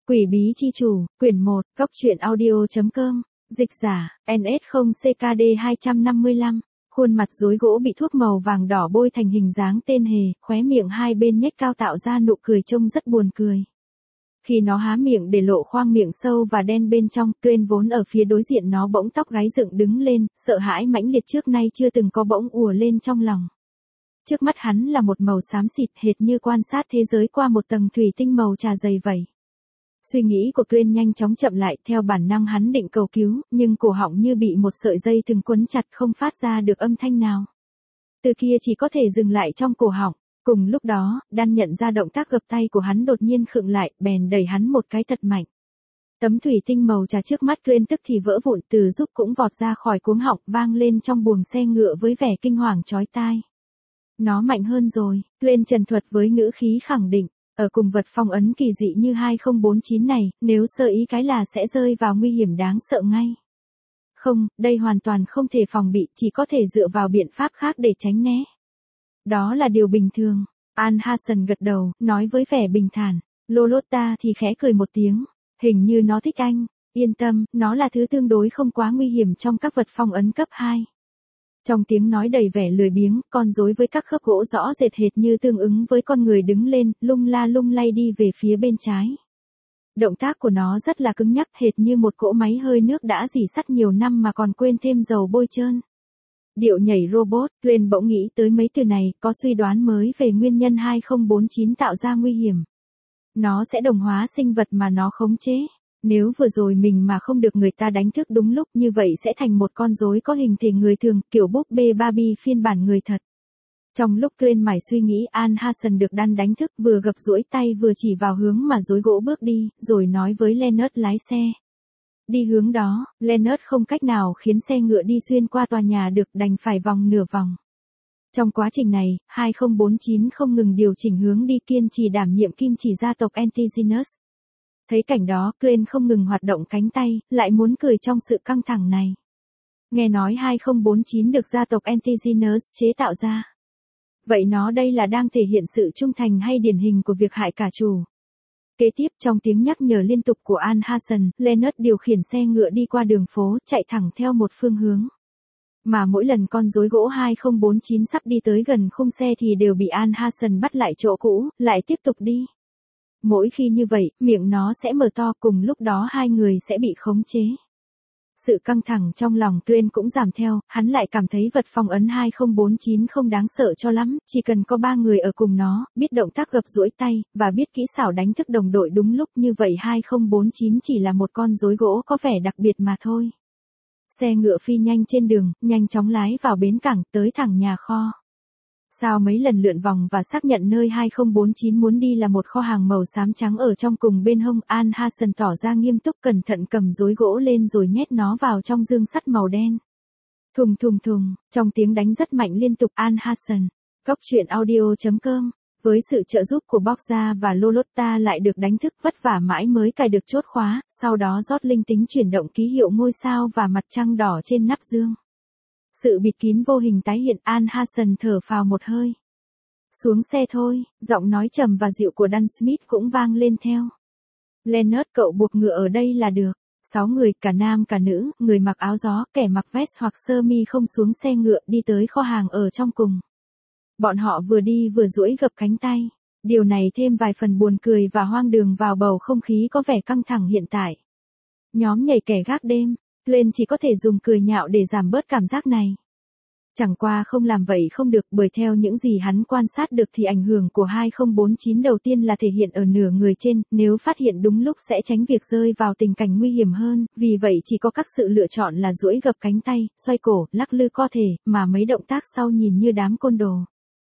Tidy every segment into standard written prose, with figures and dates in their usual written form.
Quỷ bí chi chủ, quyển 1, góc truyện audio.com, dịch giả, NS0CKD255, khuôn mặt rối gỗ bị thuốc màu vàng đỏ bôi thành hình dáng tên hề, khóe miệng hai bên nhếch cao tạo ra nụ cười trông rất buồn cười. Khi nó há miệng để lộ khoang miệng sâu và đen bên trong, Crane vốn ở phía đối diện nó bỗng tóc gáy dựng đứng lên, sợ hãi mãnh liệt trước nay chưa từng có bỗng ùa lên trong lòng. Trước mắt hắn là một màu xám xịt hệt như quan sát thế giới qua một tầng thủy tinh màu trà dày vậy. Suy nghĩ của Crane nhanh chóng chậm lại, theo bản năng hắn định cầu cứu, nhưng cổ họng như bị một sợi dây thừng quấn chặt không phát ra được âm thanh nào. Từ kia chỉ có thể dừng lại trong cổ họng. Cùng lúc đó, Dan nhận ra động tác gập tay của hắn đột nhiên khựng lại, bèn đẩy hắn một cái thật mạnh. Tấm thủy tinh màu trà trước mắt Crane tức thì vỡ vụn, từ giúp cũng vọt ra khỏi cuống họng, vang lên trong buồng xe ngựa với vẻ kinh hoàng chói tai. Nó mạnh hơn rồi, Crane trần thuật với ngữ khí khẳng định. Ở cùng vật phong ấn kỳ dị như 2049 này, nếu sơ ý cái là sẽ rơi vào nguy hiểm đáng sợ ngay. Không, đây hoàn toàn không thể phòng bị, chỉ có thể dựa vào biện pháp khác để tránh né. Đó là điều bình thường. Al-Hassan gật đầu, nói với vẻ bình thản. Lolotta thì khẽ cười một tiếng. Hình như nó thích anh. Yên tâm, nó là thứ tương đối không quá nguy hiểm trong các vật phong ấn cấp 2. Trong tiếng nói đầy vẻ lười biếng, con rối với các khớp gỗ rõ rệt hệt như tương ứng với con người đứng lên, lung la lung lay đi về phía bên trái. Động tác của nó rất là cứng nhắc, hệt như một cỗ máy hơi nước đã rỉ sắt nhiều năm mà còn quên thêm dầu bôi trơn. Điệu nhảy robot, Crane bỗng nghĩ tới mấy từ này, có suy đoán mới về nguyên nhân 2049 tạo ra nguy hiểm. Nó sẽ đồng hóa sinh vật mà nó khống chế. Nếu vừa rồi mình mà không được người ta đánh thức đúng lúc, như vậy sẽ thành một con rối có hình thể người thường, kiểu búp bê Barbie phiên bản người thật. Trong lúc Crane mải suy nghĩ, Al-Hassan được Dan đánh thức, vừa gập duỗi tay vừa chỉ vào hướng mà rối gỗ bước đi, rồi nói với Leonard lái xe. Đi hướng đó, Leonard không cách nào khiến xe ngựa đi xuyên qua tòa nhà được, đành phải vòng nửa vòng. Trong quá trình này, 2049 không ngừng điều chỉnh hướng đi, kiên trì đảm nhiệm kim chỉ gia tộc Antigenus. Thấy cảnh đó, Crane không ngừng hoạt động cánh tay, lại muốn cười trong sự căng thẳng này. Nghe nói 2049 được gia tộc Antigenus chế tạo ra. Vậy nó đây là đang thể hiện sự trung thành hay điển hình của việc hại cả chủ? Kế tiếp, trong tiếng nhắc nhở liên tục của Al-Hassan, Leonard điều khiển xe ngựa đi qua đường phố, chạy thẳng theo một phương hướng. Mà mỗi lần con rối gỗ 2049 sắp đi tới gần khung xe thì đều bị Al-Hassan bắt lại chỗ cũ, lại tiếp tục đi. Mỗi khi như vậy, miệng nó sẽ mở to, cùng lúc đó hai người sẽ bị khống chế. Sự căng thẳng trong lòng Crane cũng giảm theo, hắn lại cảm thấy vật phong ấn 2049 không đáng sợ cho lắm, chỉ cần có 3 người ở cùng nó, biết động tác gập duỗi tay, và biết kỹ xảo đánh thức đồng đội đúng lúc, như vậy 2049 chỉ là một con rối gỗ có vẻ đặc biệt mà thôi. Xe ngựa phi nhanh trên đường, nhanh chóng lái vào bến cảng, tới thẳng nhà kho. Sau mấy lần lượn vòng và xác nhận nơi 2049 muốn đi là một kho hàng màu xám trắng ở trong cùng bên hông, Al-Hassan tỏ ra nghiêm túc, cẩn thận cầm rối gỗ lên rồi nhét nó vào trong dương sắt màu đen. Thùng thùng thùng, trong tiếng đánh rất mạnh liên tục, Al-Hassan. Góc truyện audio.com, với sự trợ giúp của Borgia và Lolotta lại được đánh thức, vất vả mãi mới cài được chốt khóa, sau đó rót linh tính chuyển động ký hiệu ngôi sao và mặt trăng đỏ trên nắp dương. Sự bịt kín vô hình tái hiện, Al-Hassan thở phào một hơi. Xuống xe thôi, giọng nói trầm và dịu của Dan Smith cũng vang lên theo. Leonard, cậu buộc ngựa ở đây là được. 6 người, cả nam cả nữ, người mặc áo gió, kẻ mặc vest hoặc sơ mi không xuống xe ngựa, đi tới kho hàng ở trong cùng. Bọn họ vừa đi vừa duỗi gập cánh tay. Điều này thêm vài phần buồn cười và hoang đường vào bầu không khí có vẻ căng thẳng hiện tại. Nhóm nhảy kẻ gác đêm. Crane chỉ có thể dùng cười nhạo để giảm bớt cảm giác này. Chẳng qua không làm vậy không được, bởi theo những gì hắn quan sát được thì ảnh hưởng của 2049 đầu tiên là thể hiện ở nửa người trên, nếu phát hiện đúng lúc sẽ tránh việc rơi vào tình cảnh nguy hiểm hơn, vì vậy chỉ có các sự lựa chọn là duỗi gập cánh tay, xoay cổ, lắc lư cơ thể, mà mấy động tác sau nhìn như đám côn đồ.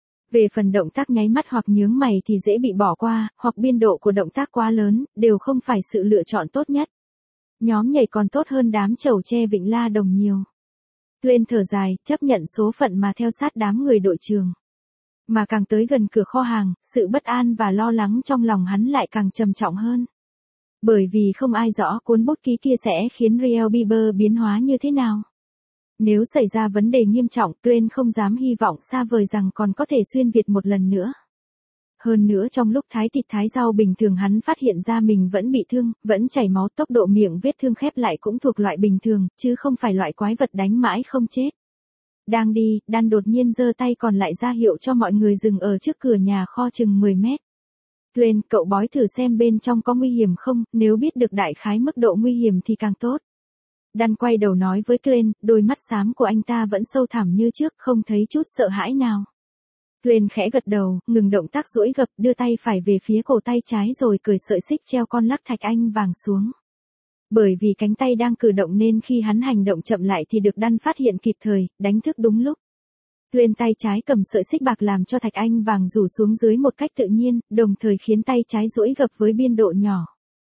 Về phần động tác nháy mắt hoặc nhướng mày thì dễ bị bỏ qua, hoặc biên độ của động tác quá lớn, đều không phải sự lựa chọn tốt nhất. Nhóm nhảy còn tốt hơn đám chầu tre Vịnh La Đồng nhiều. Crane thở dài, chấp nhận số phận mà theo sát đám người đội trường. Mà càng tới gần cửa kho hàng, sự bất an và lo lắng trong lòng hắn lại càng trầm trọng hơn. Bởi vì không ai rõ cuốn bút ký kia sẽ khiến Real Bieber biến hóa như thế nào. Nếu xảy ra vấn đề nghiêm trọng, Crane không dám hy vọng xa vời rằng còn có thể xuyên Việt một lần nữa. Hơn nữa trong lúc thái thịt thái rau bình thường hắn phát hiện ra mình vẫn bị thương, vẫn chảy máu, tốc độ miệng vết thương khép lại cũng thuộc loại bình thường, chứ không phải loại quái vật đánh mãi không chết. Đang đi, Dan đột nhiên giơ tay còn lại ra hiệu cho mọi người dừng ở trước cửa nhà kho chừng 10 mét. Glenn, cậu bói thử xem bên trong có nguy hiểm không, nếu biết được đại khái mức độ nguy hiểm thì càng tốt. Dan quay đầu nói với Glenn, đôi mắt xám của anh ta vẫn sâu thẳm như trước, không thấy chút sợ hãi nào. Glenn khẽ gật đầu, ngừng động tác duỗi gập, đưa tay phải về phía cổ tay trái rồi cởi sợi xích treo con lắc thạch anh vàng xuống. Bởi vì cánh tay đang cử động nên khi hắn hành động chậm lại thì được Dan phát hiện kịp thời, đánh thức đúng lúc. Glenn tay trái cầm sợi xích bạc làm cho thạch anh vàng rủ xuống dưới một cách tự nhiên, đồng thời khiến tay trái duỗi gập với biên độ nhỏ.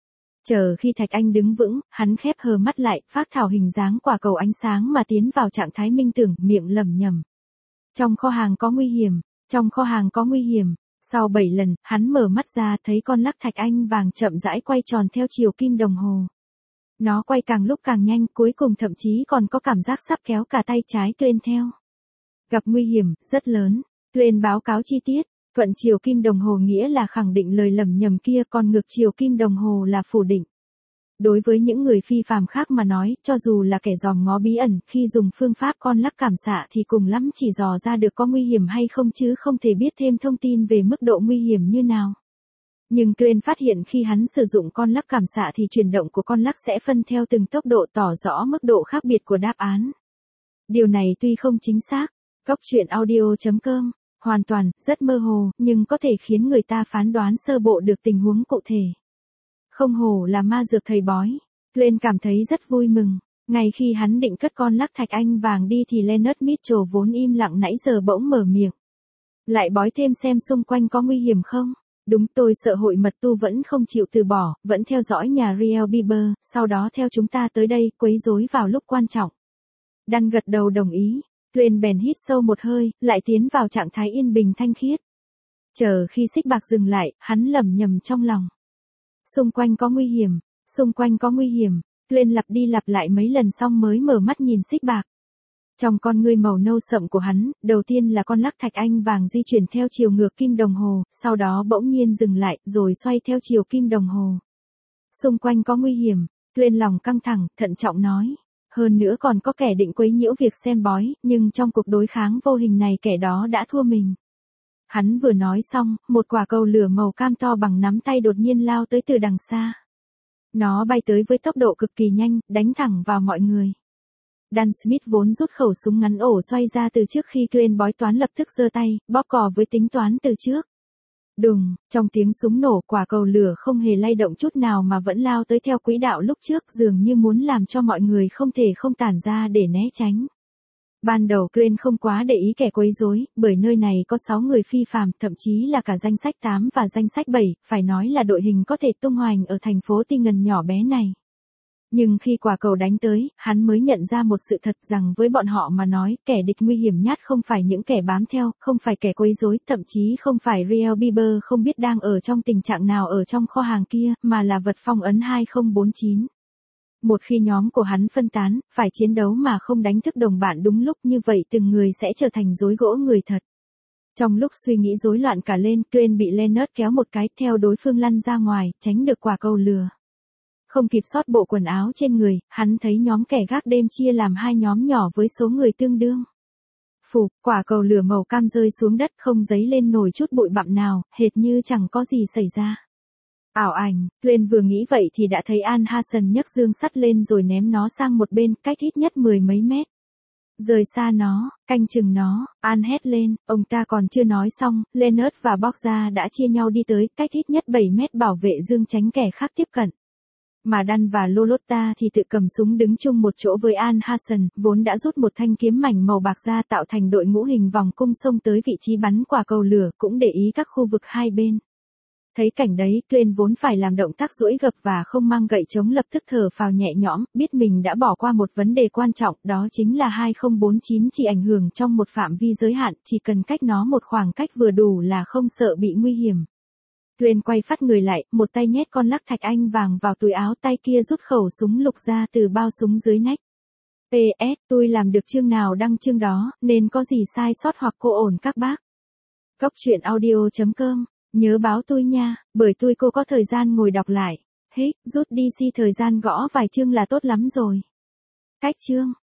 Chờ khi thạch anh đứng vững, hắn khép hờ mắt lại, phác thảo hình dáng quả cầu ánh sáng mà tiến vào trạng thái minh tưởng, miệng lẩm nhẩm. Trong kho hàng có nguy hiểm, trong kho hàng có nguy hiểm. Sau 7 lần, hắn mở mắt ra thấy con lắc thạch anh vàng chậm rãi quay tròn theo chiều kim đồng hồ. Nó quay càng lúc càng nhanh, cuối cùng thậm chí còn có cảm giác sắp kéo cả tay trái Glenn theo. Gặp nguy hiểm, rất lớn. Glenn báo cáo chi tiết. Thuận chiều kim đồng hồ nghĩa là khẳng định lời lầm nhầm kia, còn ngược chiều kim đồng hồ là phủ định. Đối với những người phi phàm khác mà nói, cho dù là kẻ dòm ngó bí ẩn, khi dùng phương pháp con lắc cảm xạ thì cùng lắm chỉ dò ra được có nguy hiểm hay không chứ không thể biết thêm thông tin về mức độ nguy hiểm như nào. Nhưng Glenn phát hiện khi hắn sử dụng con lắc cảm xạ thì chuyển động của con lắc sẽ phân theo từng tốc độ, tỏ rõ mức độ khác biệt của đáp án. Điều này tuy không chính xác, goctruyện.audio.com, hoàn toàn, rất mơ hồ, nhưng có thể khiến người ta phán đoán sơ bộ được tình huống cụ thể. Không hổ là ma dược thầy bói. Glenn cảm thấy rất vui mừng. Ngay khi hắn định cất con lắc thạch anh vàng đi thì Leonard Mitchell vốn im lặng nãy giờ bỗng mở miệng. Lại bói thêm xem xung quanh có nguy hiểm không? Đúng, tôi sợ hội mật tu vẫn không chịu từ bỏ, vẫn theo dõi nhà Real Bieber, sau đó theo chúng ta tới đây, quấy rối vào lúc quan trọng. Dan gật đầu đồng ý. Glenn bèn hít sâu một hơi, lại tiến vào trạng thái yên bình thanh khiết. Chờ khi xích bạc dừng lại, hắn lẩm nhẩm trong lòng. Xung quanh có nguy hiểm, xung quanh có nguy hiểm. Glenn lặp đi lặp lại mấy lần xong mới mở mắt nhìn xích bạc. Trong con ngươi màu nâu sậm của hắn, đầu tiên là con lắc thạch anh vàng di chuyển theo chiều ngược kim đồng hồ, sau đó bỗng nhiên dừng lại, rồi xoay theo chiều kim đồng hồ. Xung quanh có nguy hiểm, Glenn lòng căng thẳng, thận trọng nói. Hơn nữa còn có kẻ định quấy nhiễu việc xem bói, nhưng trong cuộc đối kháng vô hình này kẻ đó đã thua mình. Hắn vừa nói xong, một quả cầu lửa màu cam to bằng nắm tay đột nhiên lao tới từ đằng xa. Nó bay tới với tốc độ cực kỳ nhanh, đánh thẳng vào mọi người. Dan Smith vốn rút khẩu súng ngắn ổ xoay ra từ trước khi Glenn bói toán lập tức giơ tay, bóp cò với tính toán từ trước. Đùng, trong tiếng súng nổ, quả cầu lửa không hề lay động chút nào mà vẫn lao tới theo quỹ đạo lúc trước, dường như muốn làm cho mọi người không thể không tản ra để né tránh. Ban đầu Glenn không quá để ý kẻ quấy rối, bởi nơi này có 6 người phi phàm, thậm chí là cả danh sách 8 và danh sách 7, phải nói là đội hình có thể tung hoành ở thành phố Tingen nhỏ bé này. Nhưng khi quả cầu đánh tới, hắn mới nhận ra một sự thật rằng với bọn họ mà nói, kẻ địch nguy hiểm nhất không phải những kẻ bám theo, không phải kẻ quấy rối, thậm chí không phải Real Bieber không biết đang ở trong tình trạng nào ở trong kho hàng kia, mà là vật phong ấn 2049. Một khi nhóm của hắn phân tán, phải chiến đấu mà không đánh thức đồng bạn đúng lúc như vậy từng người sẽ trở thành rối gỗ người thật. Trong lúc suy nghĩ rối loạn cả lên, Glenn bị Leonard kéo một cái theo đối phương lăn ra ngoài, tránh được quả cầu lửa. Không kịp sót bộ quần áo trên người, hắn thấy nhóm kẻ gác đêm chia làm 2 nhóm nhỏ với số người tương đương. Phù, quả cầu lửa màu cam rơi xuống đất không giấy lên nổi chút bụi bặm nào, hệt như chẳng có gì xảy ra. Ảo ảnh, Glenn vừa nghĩ vậy thì đã thấy An Hassan nhấc dương sắt lên rồi ném nó sang một bên, cách ít nhất 10 mấy mét. Rời xa nó, canh chừng nó, An hét lên, ông ta còn chưa nói xong, Leonard và Borgia đã chia nhau đi tới, cách ít nhất 7 mét bảo vệ dương tránh kẻ khác tiếp cận. Mà Dan và Lolotta thì tự cầm súng đứng chung một chỗ với An Hassan, vốn đã rút một thanh kiếm mảnh màu bạc ra tạo thành đội ngũ hình vòng cung xông tới vị trí bắn quả cầu lửa, cũng để ý các khu vực hai bên. Thấy cảnh đấy, Glenn vốn phải làm động tác duỗi gập và không mang gậy chống lập tức thở phào nhẹ nhõm, biết mình đã bỏ qua một vấn đề quan trọng, đó chính là 2049 chỉ ảnh hưởng trong một phạm vi giới hạn, chỉ cần cách nó một khoảng cách vừa đủ là không sợ bị nguy hiểm. Glenn quay phát người lại, một tay nhét con lắc thạch anh vàng vào túi áo, tay kia rút khẩu súng lục ra từ bao súng dưới nách. PS, tôi làm được chương nào đăng chương đó, nên có gì sai sót hoặc cô ổn các bác. Goctruyện.audio.com Nhớ báo tôi nha, bởi tôi cô có thời gian ngồi đọc lại. Hết, rút đi si thời gian gõ vài chương là tốt lắm rồi. Cách chương.